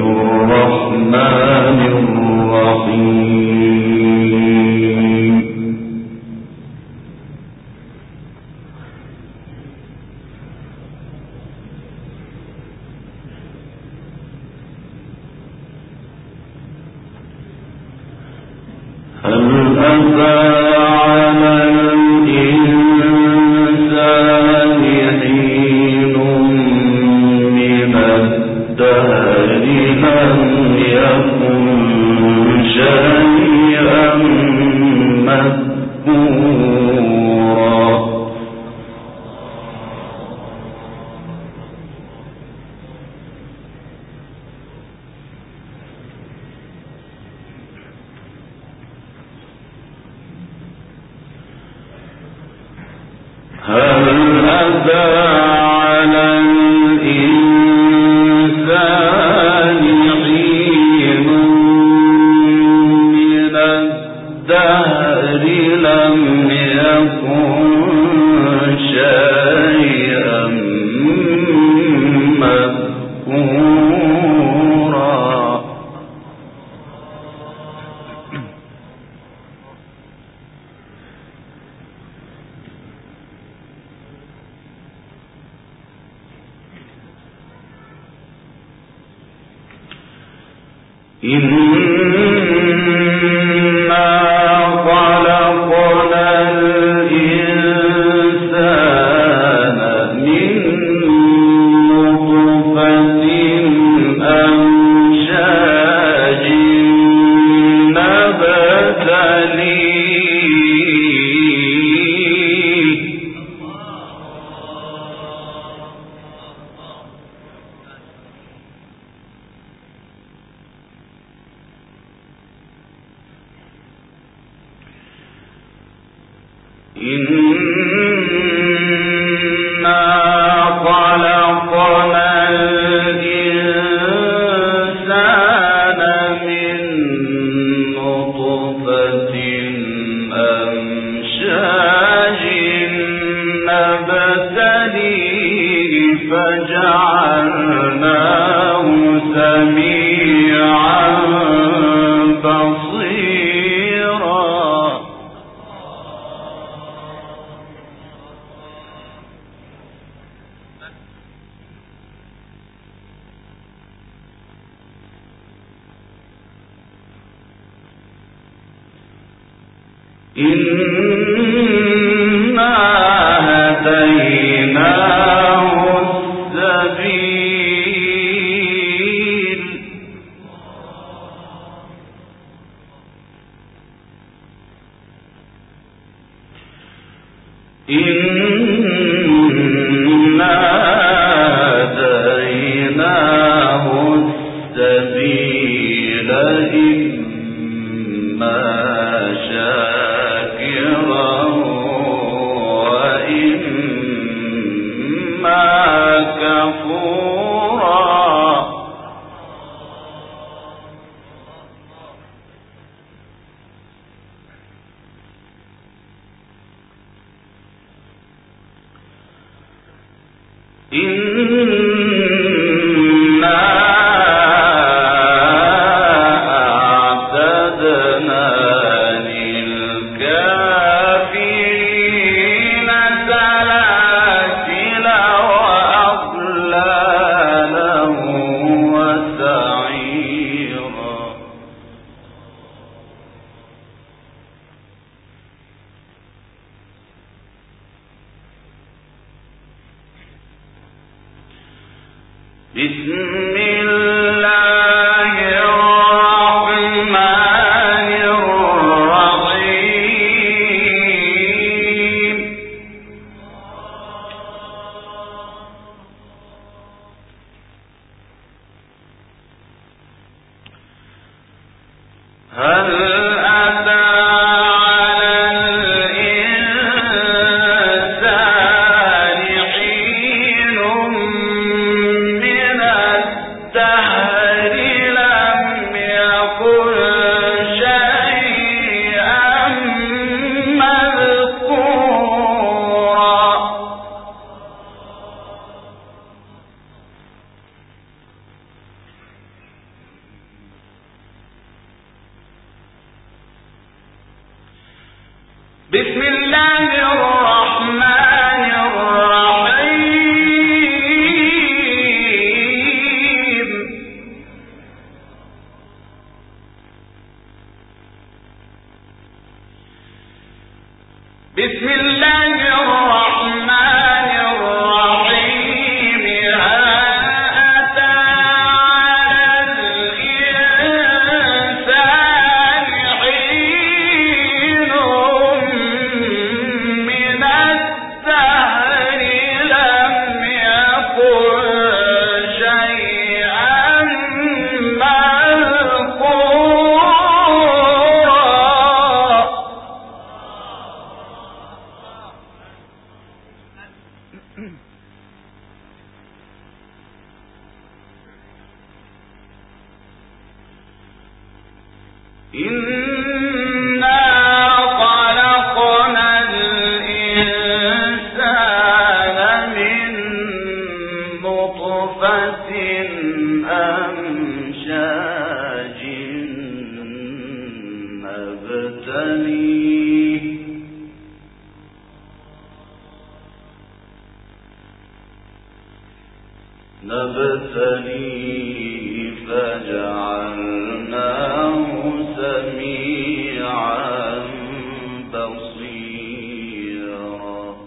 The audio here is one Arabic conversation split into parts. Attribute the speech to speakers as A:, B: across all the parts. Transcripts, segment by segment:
A: الرحمن الرحيم. هل أتى على الإنسان حين من الدهر لم يكن شيئا مذكورا. هل أتى على الإنسان حين من الدهر لم يكن شيئا مذكورا. إنا خلقنا الإنسان من نطفة أمشاج نبتليه. إنا خلقنا الإنسان من نطفة أمشاج نبتليه فجعلناه سميعا بصيرا. إنا هديناه السبيل. إنا هديناه السبيل إما شاكرا وإما كفورا. إنا أعتدنا للكافرين سلاسل وأغلالا وسعيرا. بسم الله الرحمن الرحيم. هل أتى على الإنسان حين من بسم الله الرحمن الرحيم بسم الله الرحمن الرحيم نبتليه فجعلناه سميعا بصيرا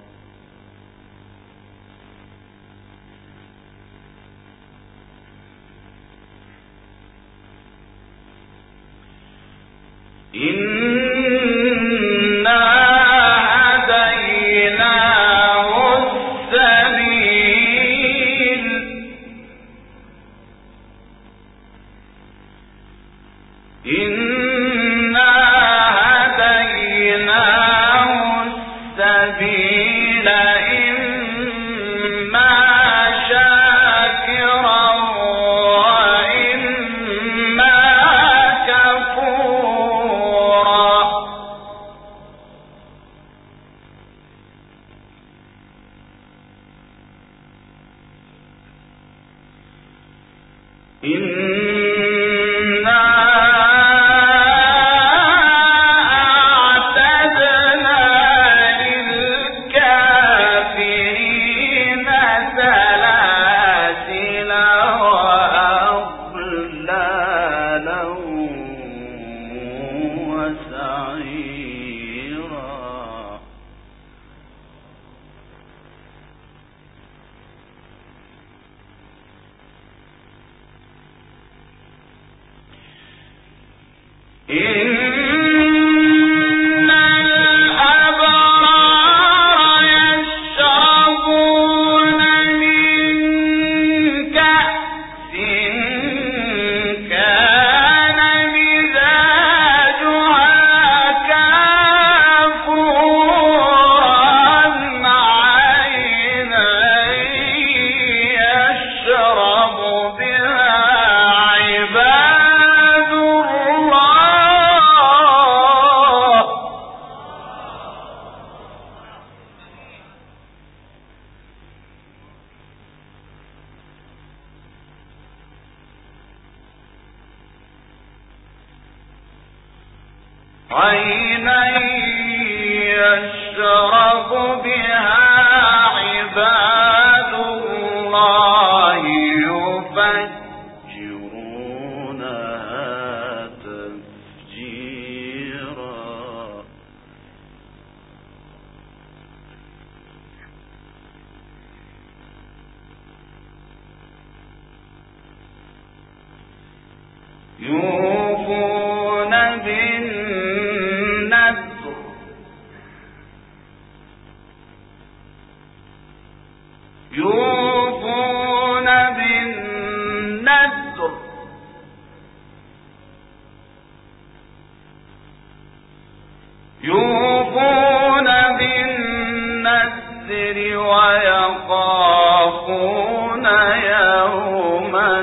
A: عينا يشرب بها عباد الله يفجرونها تفجيرا يوفون بالنذر يوفون بالنذر يوفون بالنذر ويخافون يوما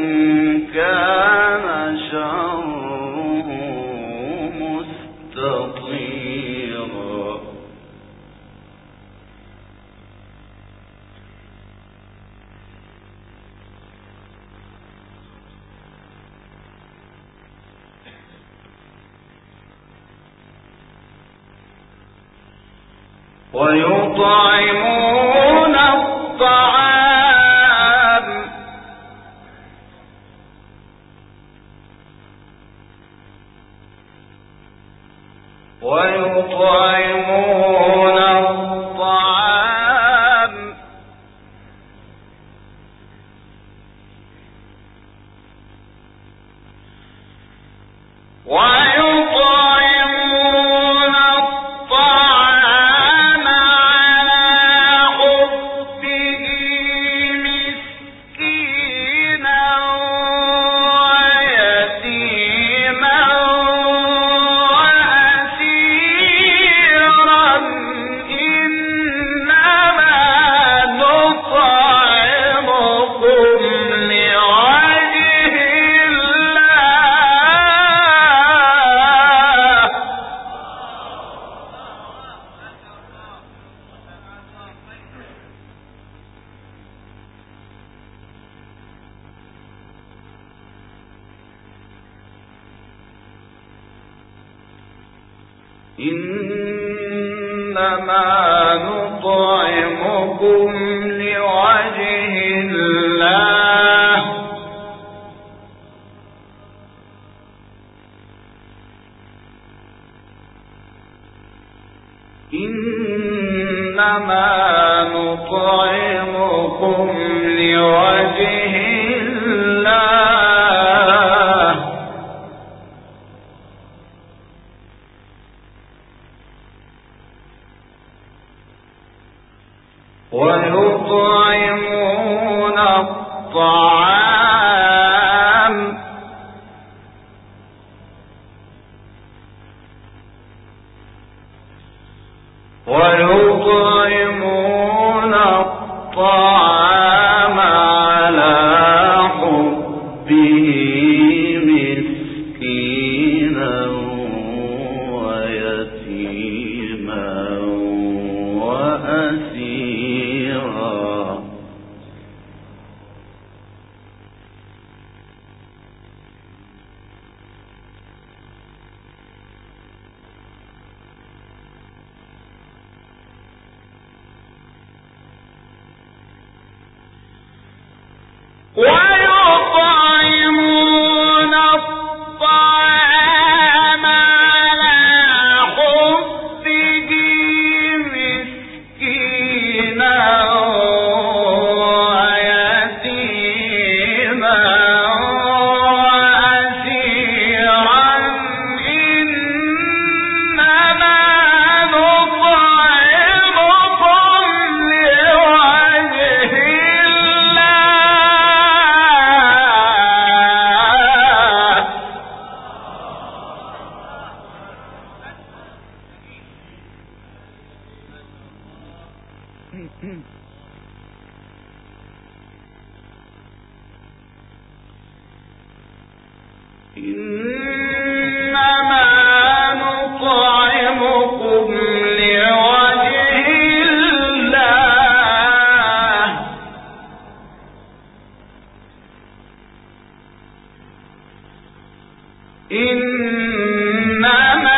A: كان شره مستطيرا ويطعمون الطعام إنما نطعمكم لوجه الله إنما نطعمكم لوجه الله ويطعمون الطعام على حبه مسكينا ويتيما وأسيرا ويطعمون الطعام على حبه مسكينا ويتيما وأسيرا إنما نطعمكم لوجه إنما نطعمكم لوجه الله إنما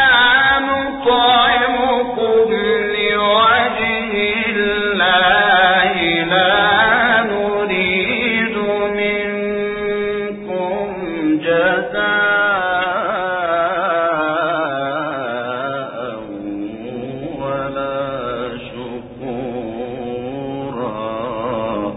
A: نطعمكم لوجه الله لا نريد منكم جزاء ولا شكورا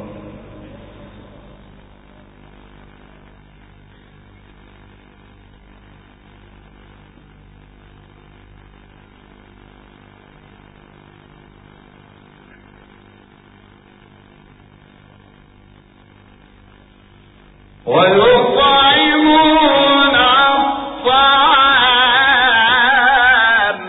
A: ويطعمون الطعام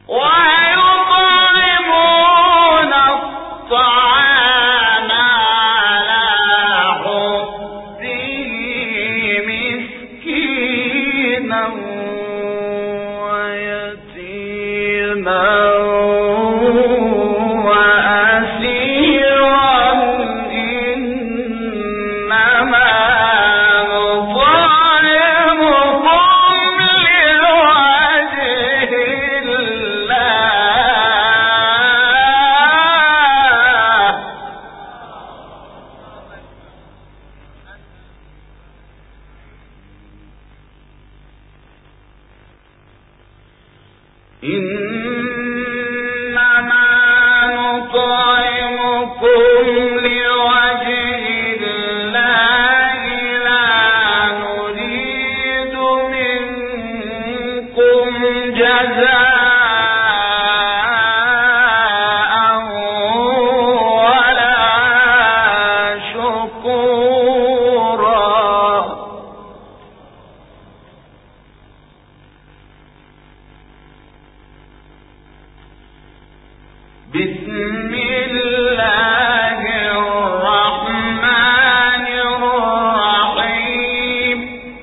A: ويطعمون الطعام على حبه مسكينا ويتيما وأسيرا إنما بسم الله الرحمن الرحيم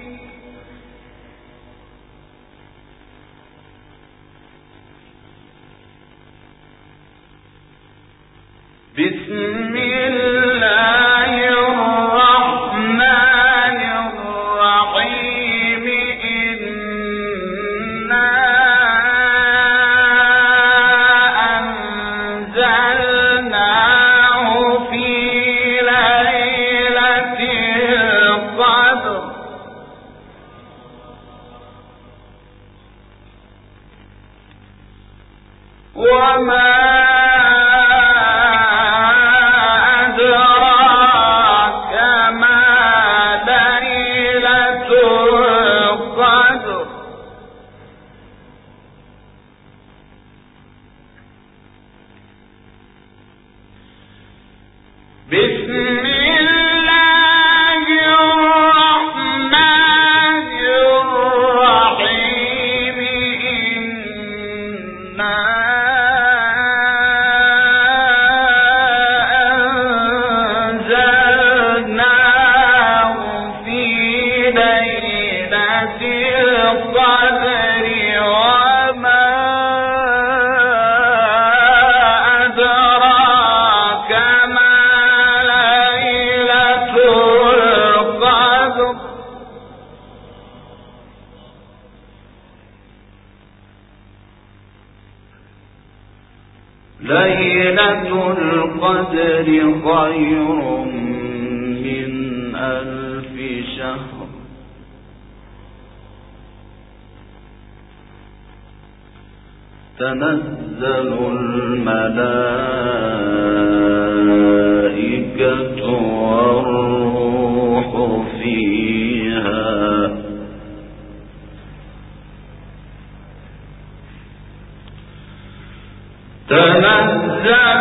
A: بسم الله الرحمن الرحيم إنا أنزلناه في ليلة القدر وما بسم الله الرحمن الرحيم إنا أنزلناه في ليلة القدر وما أدراك ما ليلة القدر خير من 1000 شهر تنزل الملائكة والروح فيها تنزل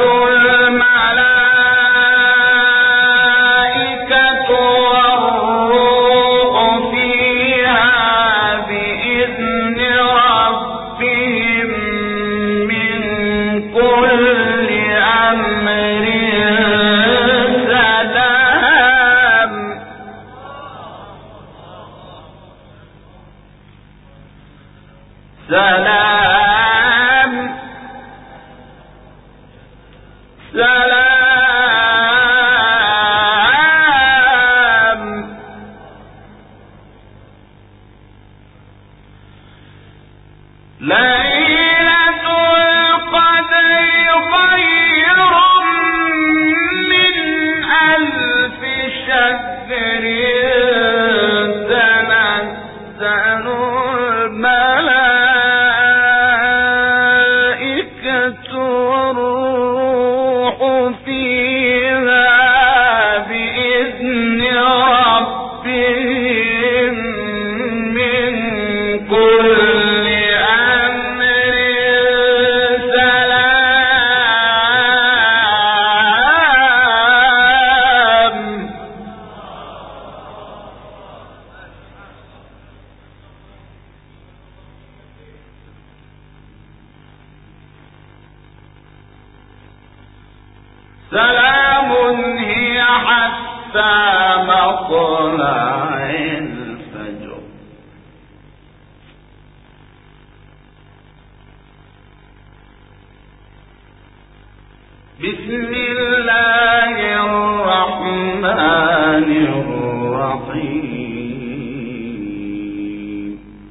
A: الملائكة والروح فيها بإذن ربهم من كل أمر سلام سلام ليلة القدر خير من 1000 شهر تنزل الملائكة والروح فيها بإذن ربهم من كل أمر سلام سلام هي حتى مطلع الفجر. بسم الله الرحمن الرحيم.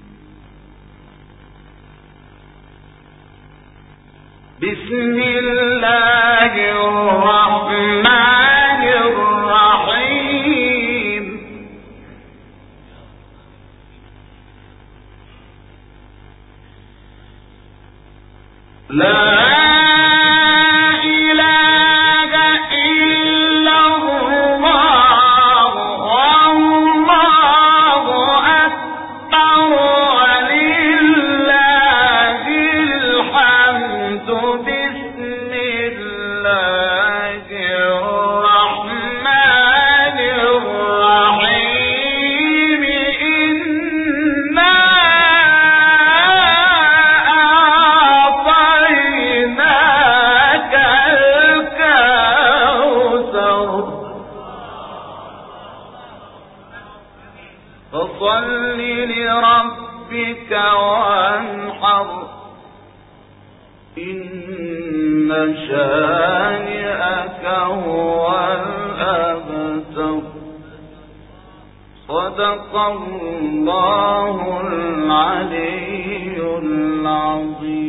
A: بسم الله الرحمن الرحيم. لا فصل لربك وانحر إن شانئك هو الأبتر. صدق الله العلي العظيم.